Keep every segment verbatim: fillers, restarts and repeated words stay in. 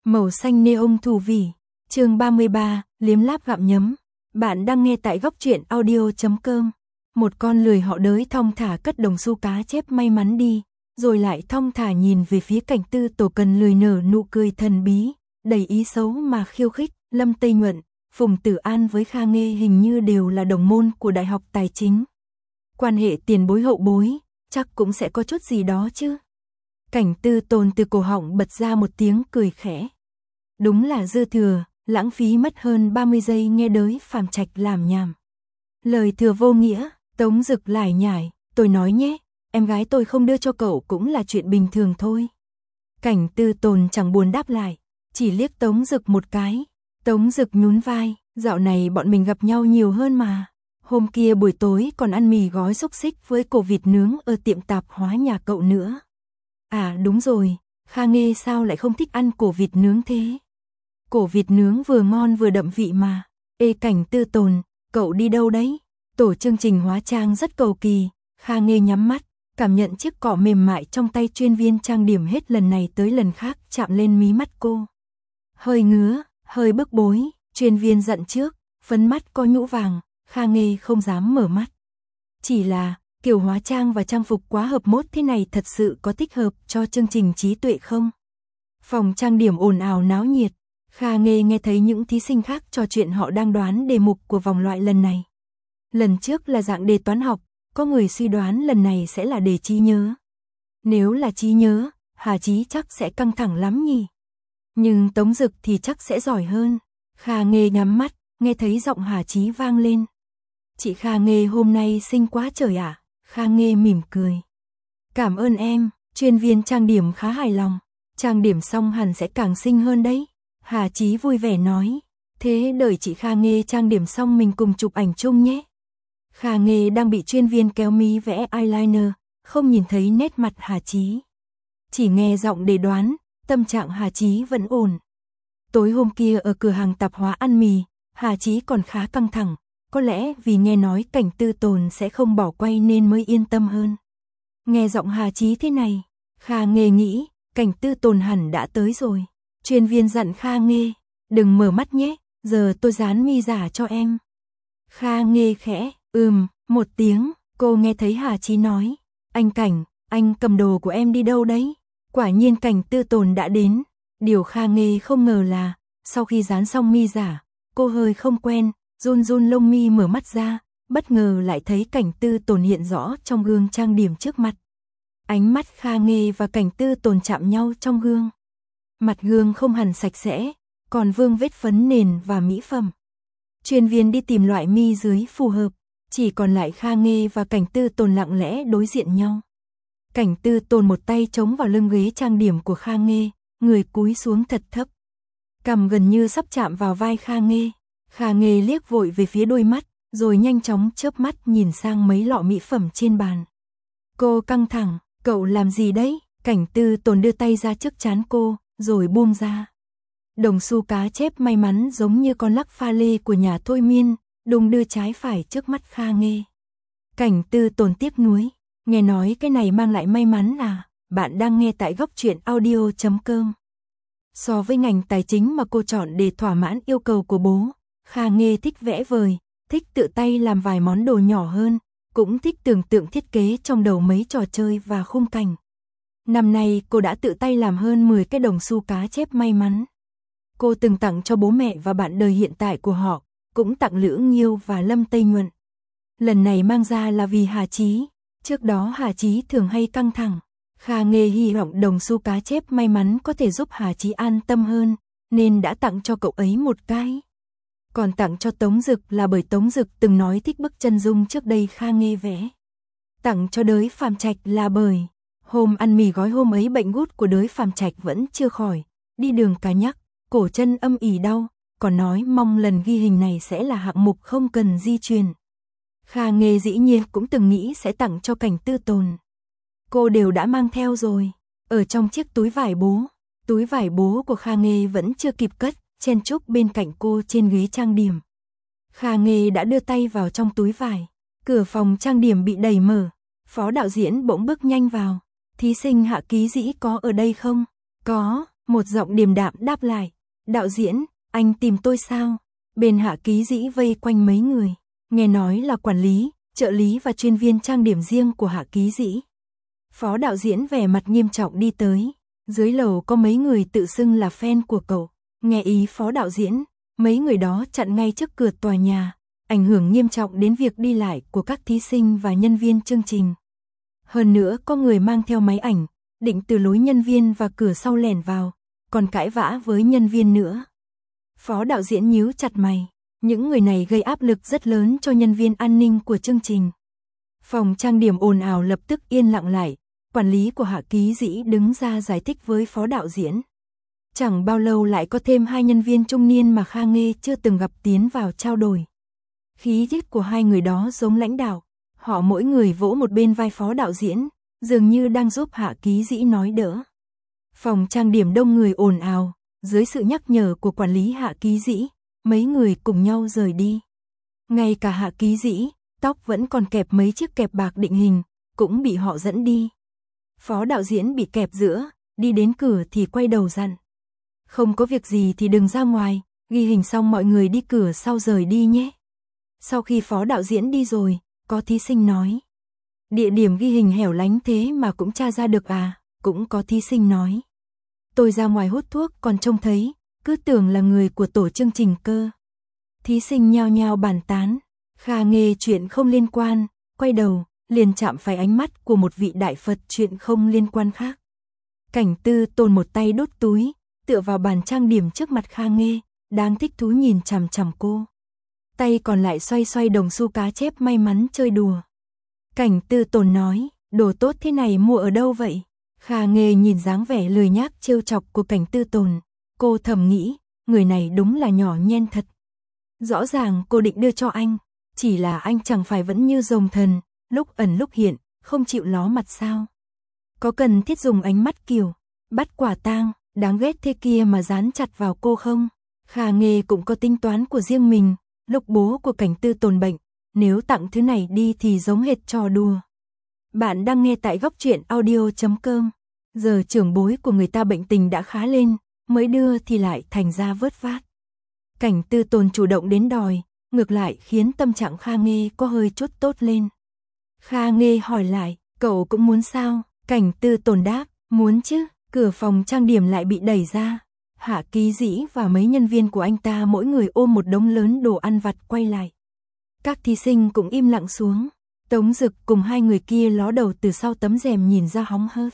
Màu xanh neon thù vỉ. Chương ba mươi ba, liếm láp gặm nhấm. Bạn đang nghe tại góc truyện audio chấm com. Một con lười họ đới thong thả cất đồng xu cá chép may mắn đi, rồi lại thong thả nhìn về phía Cảnh Tư Tổ Cần lười nở nụ cười thần bí, đầy ý xấu mà khiêu khích. Lâm Tây Nhuận, Phùng Tử An với Kha Nghê hình như đều là đồng môn của Đại học Tài chính. Quan hệ tiền bối hậu bối, chắc cũng sẽ có chút gì đó chứ. Cảnh Tư Tồn từ cổ họng bật ra một tiếng cười khẽ. Đúng là dư thừa, lãng phí mất hơn ba mươi giây nghe đới Phàm Trạch làm nhảm. Lời thừa vô nghĩa, Tống Dực lải nhải, tôi nói nhé, em gái tôi không đưa cho cậu cũng là chuyện bình thường thôi. Cảnh Tư Tồn chẳng buồn đáp lại, chỉ liếc Tống Dực một cái. Tống Dực nhún vai, dạo này bọn mình gặp nhau nhiều hơn mà. Hôm kia buổi tối còn ăn mì gói xúc xích với cổ vịt nướng ở tiệm tạp hóa nhà cậu nữa. À đúng rồi, Kha Nghê sao lại không thích ăn cổ vịt nướng thế? Cổ vịt nướng vừa ngon vừa đậm vị mà. Ê Cảnh Tư Tồn, cậu đi đâu đấy? Tổ chương trình hóa trang rất cầu kỳ. Kha Nghê nhắm mắt, cảm nhận chiếc cọ mềm mại trong tay chuyên viên trang điểm hết lần này tới lần khác chạm lên mí mắt cô. Hơi ngứa, hơi bức bối, chuyên viên dặn trước, phấn mắt có nhũ vàng, Kha Nghê không dám mở mắt. Chỉ là, kiểu hóa trang và trang phục quá hợp mốt thế này thật sự có thích hợp cho chương trình trí tuệ không? Phòng trang điểm ồn ào náo nhiệt, Kha Nghê nghe thấy những thí sinh khác trò chuyện họ đang đoán đề mục của vòng loại lần này. Lần trước là dạng đề toán học, có người suy đoán lần này sẽ là đề trí nhớ. Nếu là trí nhớ, Hà Chí chắc sẽ căng thẳng lắm nhỉ? Nhưng Tống Dực thì chắc sẽ giỏi hơn. Kha Nghê nhắm mắt, nghe thấy giọng Hà Chí vang lên. Chị Kha Nghê hôm nay xinh quá trời ạ. À? Kha Nghê mỉm cười. Cảm ơn em, chuyên viên trang điểm khá hài lòng. Trang điểm xong hẳn sẽ càng xinh hơn đấy. Hà Chí vui vẻ nói. Thế đợi chị Kha Nghê trang điểm xong mình cùng chụp ảnh chung nhé. Kha Nghê đang bị chuyên viên kéo mí vẽ eyeliner, không nhìn thấy nét mặt Hà Chí. Chỉ nghe giọng để đoán, tâm trạng Hà Chí vẫn ổn. Tối hôm kia ở cửa hàng tạp hóa ăn mì, Hà Chí còn khá căng thẳng. Có lẽ vì nghe nói Cảnh Tư Tồn sẽ không bỏ quay nên mới yên tâm hơn. Nghe giọng Hà Chí thế này, Kha Nghê nghĩ, Cảnh Tư Tồn hẳn đã tới rồi. Chuyên viên dặn Kha Nghê, đừng mở mắt nhé, giờ tôi dán mi giả cho em. Kha Nghê khẽ, ừm, một tiếng, cô nghe thấy Hà Chí nói, anh Cảnh, anh cầm đồ của em đi đâu đấy? Quả nhiên Cảnh Tư Tồn đã đến. Điều Kha Nghê không ngờ là, sau khi dán xong mi giả, cô hơi không quen, run run lông mi mở mắt ra, bất ngờ lại thấy Cảnh Tư Tồn hiện rõ trong gương trang điểm trước mặt. Ánh mắt Kha Nghê và Cảnh Tư Tồn chạm nhau trong gương. Mặt gương không hẳn sạch sẽ, còn vương vết phấn nền và mỹ phẩm. Chuyên viên đi tìm loại mi dưới phù hợp, chỉ còn lại Kha Nghê và Cảnh Tư Tồn lặng lẽ đối diện nhau. Cảnh Tư Tồn một tay chống vào lưng ghế trang điểm của Kha Nghê, người cúi xuống thật thấp. Cằm gần như sắp chạm vào vai Kha Nghê. Kha Nghê liếc vội về phía đôi mắt, rồi nhanh chóng chớp mắt nhìn sang mấy lọ mỹ phẩm trên bàn. Cô căng thẳng, cậu làm gì đấy? Cảnh Tư Tồn đưa tay ra trước trán cô, rồi buông ra. Đồng xu cá chép may mắn giống như con lắc pha lê của nhà thôi miên, đung đưa trái phải trước mắt Kha Nghê. Cảnh Tư Tồn tiếc nuối, nghe nói cái này mang lại may mắn à? Bạn đang nghe tại góc truyện audio chấm com. So với ngành tài chính mà cô chọn để thỏa mãn yêu cầu của bố, Kha Nghê thích vẽ vời, thích tự tay làm vài món đồ nhỏ hơn, cũng thích tưởng tượng thiết kế trong đầu mấy trò chơi và khung cảnh. Năm nay cô đã tự tay làm hơn mười cái đồng xu cá chép may mắn. Cô từng tặng cho bố mẹ và bạn đời hiện tại của họ, cũng tặng Lữ Nghiêu và Lâm Tây Nhuận. Lần này mang ra là vì Hà Chí, trước đó Hà Chí thường hay căng thẳng. Kha Nghê hy vọng đồng xu cá chép may mắn có thể giúp Hà Chí an tâm hơn, nên đã tặng cho cậu ấy một cái. Còn tặng cho Tống Dực là bởi Tống Dực từng nói thích bức chân dung trước đây Kha Nghê vẽ. Tặng cho đới Phàm Trạch là bởi hôm ăn mì gói hôm ấy bệnh gút của đới Phàm Trạch vẫn chưa khỏi, đi đường cá nhắc, cổ chân âm ỉ đau, còn nói mong lần ghi hình này sẽ là hạng mục không cần di truyền. Kha Nghê dĩ nhiên cũng từng nghĩ sẽ tặng cho Cảnh Tư Tồn. Cô đều đã mang theo rồi, ở trong chiếc túi vải bố. Túi vải bố của Kha Nghê vẫn chưa kịp cất, chen chúc bên cạnh cô trên ghế trang điểm. Kha Nghê đã đưa tay vào trong túi vải, cửa phòng trang điểm bị đẩy mở, phó đạo diễn bỗng bước nhanh vào. Thí sinh Hạ Ký Dĩ có ở đây không? Có, Một giọng điềm đạm đáp lại, đạo diễn, anh tìm tôi sao? Bên Hạ Ký Dĩ vây quanh mấy người, nghe nói là quản lý, trợ lý và chuyên viên trang điểm riêng của Hạ Ký Dĩ. Phó đạo diễn vẻ mặt nghiêm trọng đi tới, dưới lầu có mấy người tự xưng là fan của cậu, nghe ý phó đạo diễn, mấy người đó chặn ngay trước cửa tòa nhà, ảnh hưởng nghiêm trọng đến việc đi lại của các thí sinh và nhân viên chương trình. Hơn nữa có người mang theo máy ảnh, định từ lối nhân viên và cửa sau lẻn vào, còn cãi vã với nhân viên nữa. Phó đạo diễn nhíu chặt mày, những người này gây áp lực rất lớn cho nhân viên an ninh của chương trình. Phòng trang điểm ồn ào lập tức yên lặng lại, quản lý của Hạ Ký Dĩ đứng ra giải thích với phó đạo diễn. Chẳng bao lâu lại có thêm hai nhân viên trung niên mà Kha Nghê chưa từng gặp tiến vào trao đổi. Khí chất của hai người đó giống lãnh đạo, họ mỗi người vỗ một bên vai phó đạo diễn, dường như đang giúp Hạ Ký Dĩ nói đỡ. Phòng trang điểm đông người ồn ào, dưới sự nhắc nhở của quản lý Hạ Ký Dĩ, mấy người cùng nhau rời đi. Ngay cả Hạ Ký Dĩ, tóc vẫn còn kẹp mấy chiếc kẹp bạc định hình, cũng bị họ dẫn đi. Phó đạo diễn bị kẹp giữa, đi đến cửa thì quay đầu dặn. Không có việc gì thì đừng ra ngoài, ghi hình xong mọi người đi cửa sau rời đi nhé. Sau khi phó đạo diễn đi rồi, có thí sinh nói. Địa điểm ghi hình hẻo lánh thế mà cũng tra ra được à, cũng có thí sinh nói. Tôi ra ngoài hút thuốc còn trông thấy, cứ tưởng là người của tổ chương trình cơ. Thí sinh nhao nhao bàn tán, Kha Nghê chuyện không liên quan, quay đầu, liền chạm phải ánh mắt của một vị đại Phật chuyện không liên quan khác. Cảnh Tư Tồn một tay đút túi, tựa vào bàn trang điểm trước mặt Kha Nghê, đang thích thú nhìn chằm chằm cô. Tay còn lại xoay xoay đồng xu cá chép may mắn chơi đùa. Cảnh Tư Tồn nói, đồ tốt thế này mua ở đâu vậy? Kha Nghê nhìn dáng vẻ lười nhác trêu chọc của Cảnh Tư Tồn, cô thầm nghĩ, người này đúng là nhỏ nhen thật. Rõ ràng cô định đưa cho anh, chỉ là anh chẳng phải vẫn như rồng thần, lúc ẩn lúc hiện, không chịu ló mặt sao? Có cần thiết dùng ánh mắt kiểu bắt quả tang, đáng ghét thế kia mà dán chặt vào cô không? Kha Nghê cũng có tính toán của riêng mình, lúc bố của Cảnh Tư Tồn bệnh, nếu tặng thứ này đi thì giống hệt trò đùa. Bạn đang nghe tại góc truyện audio chấm com. Giờ trưởng bối của người ta bệnh tình đã khá lên, mới đưa thì lại thành ra vớt vát. Cảnh Tư Tồn chủ động đến đòi, ngược lại khiến tâm trạng Kha Nghê có hơi chút tốt lên. Kha Nghê hỏi lại, cậu cũng muốn sao? Cảnh Tư Tồn đáp, muốn chứ. Cửa phòng trang điểm lại bị đẩy ra. Hạ Ký Dĩ và mấy nhân viên của anh ta mỗi người ôm một đống lớn đồ ăn vặt quay lại. Các thí sinh cũng im lặng xuống. Tống Dực cùng hai người kia ló đầu từ sau tấm rèm nhìn ra hóng hớt.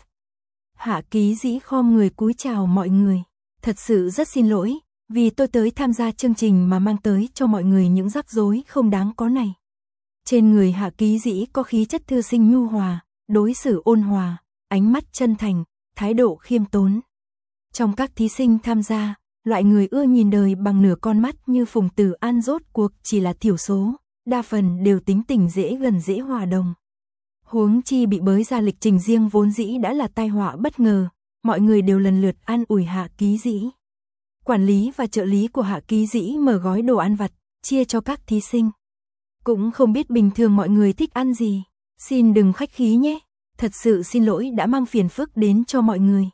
Hạ Ký Dĩ khom người cúi chào mọi người. Thật sự rất xin lỗi, vì tôi tới tham gia chương trình mà mang tới cho mọi người những rắc rối không đáng có này. Trên người Hạ Ký Dĩ có khí chất thư sinh nhu hòa, đối xử ôn hòa, ánh mắt chân thành, thái độ khiêm tốn. Trong các thí sinh tham gia, loại người ưa nhìn đời bằng nửa con mắt như Phùng Tử An rốt cuộc chỉ là thiểu số, đa phần đều tính tình dễ gần dễ hòa đồng. Huống chi bị bới ra lịch trình riêng vốn dĩ đã là tai họa bất ngờ, mọi người đều lần lượt an ủi Hạ Ký Dĩ. Quản lý và trợ lý của Hạ Ký Dĩ mở gói đồ ăn vặt, chia cho các thí sinh. Cũng không biết bình thường mọi người thích ăn gì, xin đừng khách khí nhé, thật sự xin lỗi đã mang phiền phức đến cho mọi người.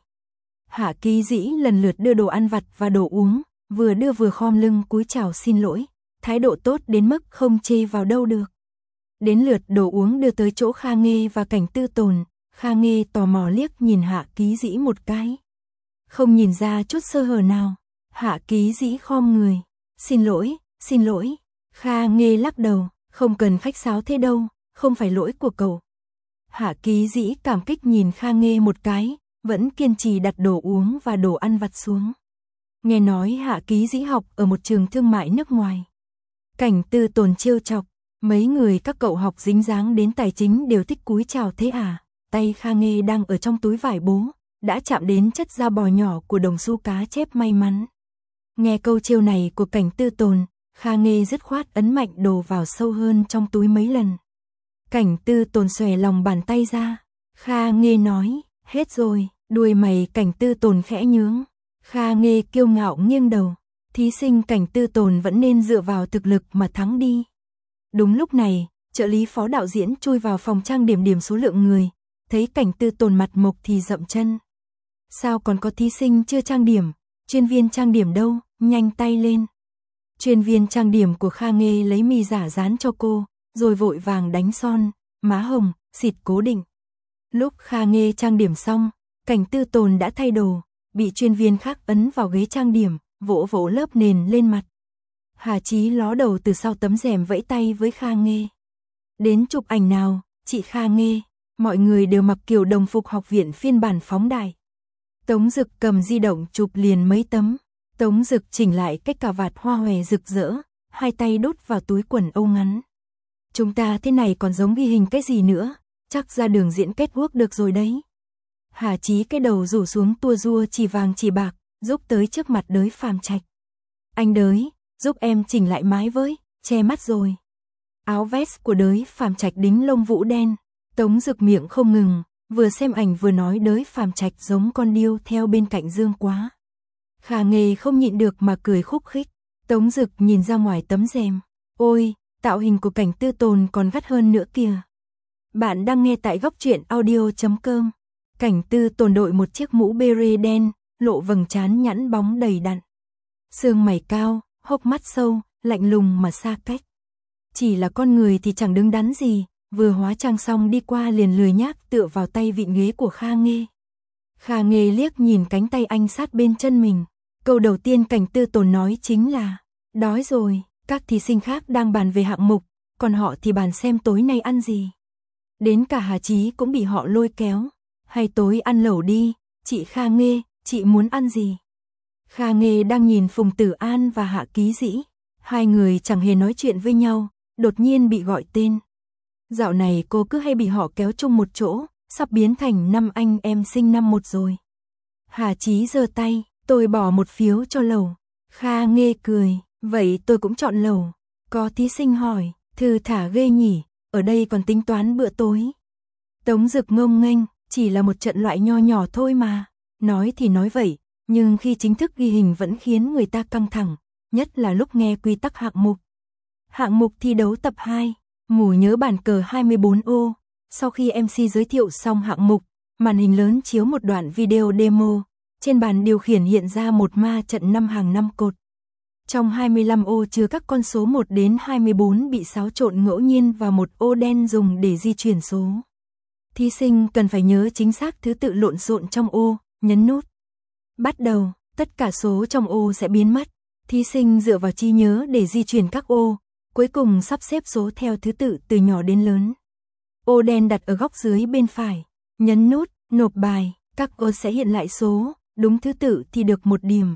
Hạ Ký Dĩ lần lượt đưa đồ ăn vặt và đồ uống, vừa đưa vừa khom lưng cúi chào xin lỗi, thái độ tốt đến mức không chê vào đâu được. Đến lượt đồ uống đưa tới chỗ Kha Nghê và Cảnh Tư Tồn, Kha Nghê tò mò liếc nhìn Hạ Ký Dĩ một cái. Không nhìn ra chút sơ hở nào, Hạ Ký Dĩ khom người, xin lỗi, xin lỗi. Kha Nghê lắc đầu, không cần khách sáo thế đâu, không phải lỗi của cậu. Hạ Ký Dĩ cảm kích nhìn Kha Nghê một cái, vẫn kiên trì đặt đồ uống và đồ ăn vặt xuống. Nghe nói Hạ Ký Dĩ học ở một trường thương mại nước ngoài. Cảnh Tư Tồn trêu chọc, mấy người các cậu học dính dáng đến tài chính đều thích cúi chào thế à? Tay Kha Nghê đang ở trong túi vải bố, đã chạm đến chất da bò nhỏ của đồng xu cá chép may mắn. Nghe câu trêu này của Cảnh Tư Tồn, Kha Nghê dứt khoát ấn mạnh đồ vào sâu hơn trong túi mấy lần. Cảnh Tư Tồn xòe lòng bàn tay ra. Kha Nghê nói, hết rồi. Đuôi mày Cảnh Tư Tồn khẽ nhướng. Kha Nghê kiêu ngạo nghiêng đầu. Thí sinh Cảnh Tư Tồn vẫn nên dựa vào thực lực mà thắng đi. Đúng lúc này, trợ lý phó đạo diễn chui vào phòng trang điểm điểm số lượng người. Thấy Cảnh Tư Tồn mặt mộc thì dậm chân. Sao còn có thí sinh chưa trang điểm, chuyên viên trang điểm đâu, nhanh tay lên. Chuyên viên trang điểm của Kha Nghê lấy mi giả dán cho cô, rồi vội vàng đánh son, má hồng, xịt cố định. Lúc Kha Nghê trang điểm xong, Cảnh Tư Tồn đã thay đồ, bị chuyên viên khác ấn vào ghế trang điểm, vỗ vỗ lớp nền lên mặt. Hà Chí ló đầu từ sau tấm rèm vẫy tay với Kha Nghê. Đến chụp ảnh nào, chị Kha Nghê, mọi người đều mặc kiểu đồng phục học viện phiên bản phóng đại. Tống Dực cầm di động chụp liền mấy tấm. Tống Dực chỉnh lại cách cà vạt hoa hòe rực rỡ, hai tay đút vào túi quần âu ngắn. Chúng ta thế này còn giống ghi hình cái gì nữa, chắc ra đường diễn kết quốc được rồi đấy. Hà Chí cái đầu rủ xuống tua rua chỉ vàng chỉ bạc, giúp tới trước mặt Đới Phàm Trạch. Anh Đới, giúp em chỉnh lại mái với, che mắt rồi. Áo vest của Đới Phàm Trạch đính lông vũ đen. Tống Dực miệng không ngừng, vừa xem ảnh vừa nói Đới Phàm Trạch giống con điêu theo bên cạnh Dương quá. Kha Nghê không nhịn được mà cười khúc khích. Tống Dực nhìn ra ngoài tấm rèm. Ôi, tạo hình của Cảnh Tư Tồn còn gắt hơn nữa kìa. Bạn đang nghe tại góc truyện audio chấm com. Cảnh Tư Tồn đội một chiếc mũ beret đen, lộ vầng trán nhẵn bóng đầy đặn. Sương mày cao, hốc mắt sâu, lạnh lùng mà xa cách. Chỉ là con người thì chẳng đứng đắn gì, vừa hóa trang xong đi qua liền lười nhác tựa vào tay vịn ghế của Kha Nghê. Kha Nghê liếc nhìn cánh tay anh sát bên chân mình. Câu đầu tiên Cảnh Tư Tồn nói chính là, đói rồi, các thí sinh khác đang bàn về hạng mục, còn họ thì bàn xem tối nay ăn gì. Đến cả Hà Chí cũng bị họ lôi kéo, hay tối ăn lẩu đi, chị Kha Nghê, chị muốn ăn gì? Kha Nghê đang nhìn Phùng Tử An và Hạ Ký Dĩ, hai người chẳng hề nói chuyện với nhau, đột nhiên bị gọi tên. Dạo này cô cứ hay bị họ kéo chung một chỗ, sắp biến thành năm anh em sinh năm một rồi. Hà Chí giơ tay, tôi bỏ một phiếu cho lẩu. Kha Nghê cười, vậy tôi cũng chọn lẩu. Có thí sinh hỏi, thư thả ghê nhỉ, ở đây còn tính toán bữa tối. Tống Dực ngông nghênh, chỉ là một trận loại nho nhỏ thôi mà. Nói thì nói vậy, nhưng khi chính thức ghi hình vẫn khiến người ta căng thẳng, nhất là lúc nghe quy tắc hạng mục. Hạng mục thi đấu tập hai, ngủ nhớ bàn cờ hai mươi bốn ô. Sau khi em xê giới thiệu xong hạng mục, màn hình lớn chiếu một đoạn video demo. Trên bàn điều khiển hiện ra một ma trận năm hàng năm cột. Trong hai mươi lăm ô chứa các con số một đến hai mươi bốn bị xáo trộn ngẫu nhiên vào một ô đen dùng để di chuyển số. Thí sinh cần phải nhớ chính xác thứ tự lộn xộn trong ô, nhấn nút. Bắt đầu, tất cả số trong ô sẽ biến mất. Thí sinh dựa vào trí nhớ để di chuyển các ô, cuối cùng sắp xếp số theo thứ tự từ nhỏ đến lớn. Ô đen đặt ở góc dưới bên phải, nhấn nút, nộp bài, các ô sẽ hiện lại số, đúng thứ tự thì được một điểm.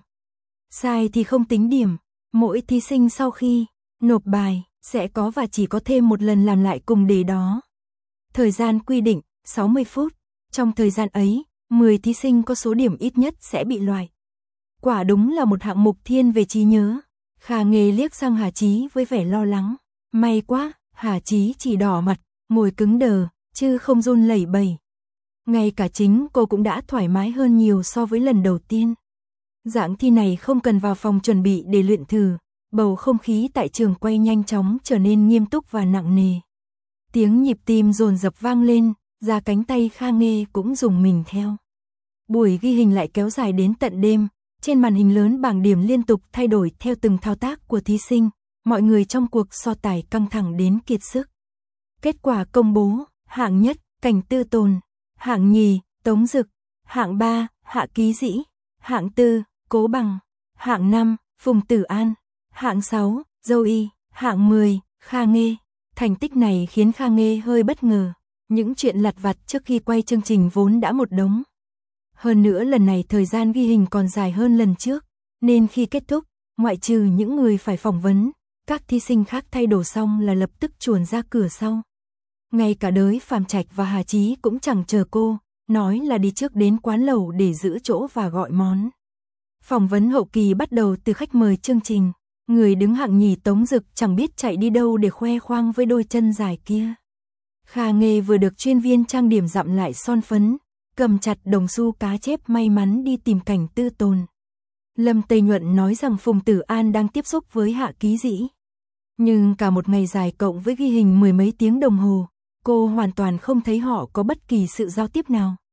Sai thì không tính điểm, mỗi thí sinh sau khi nộp bài sẽ có và chỉ có thêm một lần làm lại cùng đề đó. Thời gian quy định, sáu mươi phút, trong thời gian ấy, mười thí sinh có số điểm ít nhất sẽ bị loại. Quả đúng là một hạng mục thiên về trí nhớ. Kha Nghê liếc sang Hà Chí với vẻ lo lắng. May quá, Hà Chí chỉ đỏ mặt, ngồi cứng đờ, chứ không run lẩy bẩy. Ngay cả chính cô cũng đã thoải mái hơn nhiều so với lần đầu tiên. Dạng thi này không cần vào phòng chuẩn bị để luyện thử, bầu không khí tại trường quay nhanh chóng trở nên nghiêm túc và nặng nề. Tiếng nhịp tim dồn dập vang lên, da cánh tay Kha Nghê cũng rùng mình theo. Buổi ghi hình lại kéo dài đến tận đêm, trên màn hình lớn bảng điểm liên tục thay đổi theo từng thao tác của thí sinh, mọi người trong cuộc so tài căng thẳng đến kiệt sức. Kết quả công bố, hạng nhất, Cảnh Tư Tồn, hạng nhì, Tống Dực, hạng ba, Hạ Ký Dĩ, hạng tư, Cố Bằng, hạng năm, Phùng Tử An, hạng sáu, Dâu Y, hạng mười, Kha Nghê. Thành tích này khiến Kha Nghê hơi bất ngờ, những chuyện lặt vặt trước khi quay chương trình vốn đã một đống. Hơn nữa lần này thời gian ghi hình còn dài hơn lần trước, nên khi kết thúc, ngoại trừ những người phải phỏng vấn, các thí sinh khác thay đồ xong là lập tức chuồn ra cửa sau. Ngay cả Đới Phàm Trạch và Hà Chí cũng chẳng chờ cô, nói là đi trước đến quán lẩu để giữ chỗ và gọi món. Phỏng vấn hậu kỳ bắt đầu từ khách mời chương trình, người đứng hạng nhì Tống Dực chẳng biết chạy đi đâu để khoe khoang với đôi chân dài kia. Kha Nghê vừa được chuyên viên trang điểm dặm lại son phấn, cầm chặt đồng xu cá chép may mắn đi tìm Cảnh Tư Tồn. Lâm Tây Nhuận nói rằng Phùng Tử An đang tiếp xúc với Hạ Ký Dĩ. Nhưng cả một ngày dài cộng với ghi hình mười mấy tiếng đồng hồ, cô hoàn toàn không thấy họ có bất kỳ sự giao tiếp nào.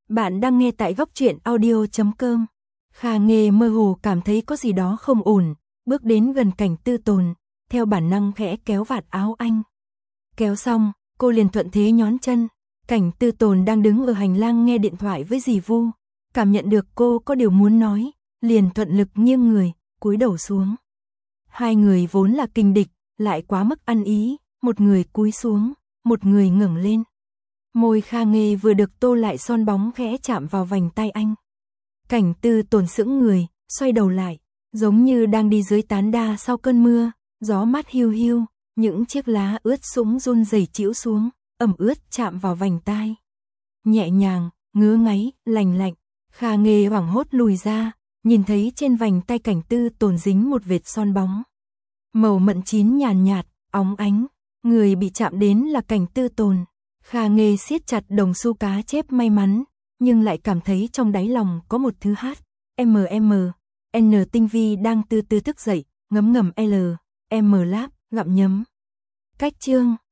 Bạn đang nghe tại góc truyện audio chấm com. Kha Nghê mơ hồ cảm thấy có gì đó không ổn, bước đến gần Cảnh Tư Tồn, theo bản năng khẽ kéo vạt áo anh. Kéo xong, cô liền thuận thế nhón chân. Cảnh Tư Tồn đang đứng ở hành lang nghe điện thoại với dì Vu, cảm nhận được cô có điều muốn nói, liền thuận lực nghiêng người, cúi đầu xuống. Hai người vốn là kình địch, lại quá mức ăn ý, một người cúi xuống, một người ngẩng lên. Môi Kha Nghê vừa được tô lại son bóng khẽ chạm vào vành tay anh. Cảnh Tư Tồn sững người, xoay đầu lại, giống như đang đi dưới tán đa sau cơn mưa, gió mát hiu hiu, những chiếc lá ướt sũng run rẩy chĩu xuống, ẩm ướt chạm vào vành tai. Nhẹ nhàng, ngứa ngáy, lành lạnh, Kha Nghê hoảng hốt lùi ra, nhìn thấy trên vành tay Cảnh Tư Tồn dính một vệt son bóng. Màu mận chín nhàn nhạt, óng ánh, người bị chạm đến là Cảnh Tư Tồn. Kha Nghê siết chặt đồng xu cá chép may mắn, nhưng lại cảm thấy trong đáy lòng có một thứ hát, M M, N tinh vi đang từ từ thức dậy, ngấm ngầm L, M láp, gặm nhấm. Cách chương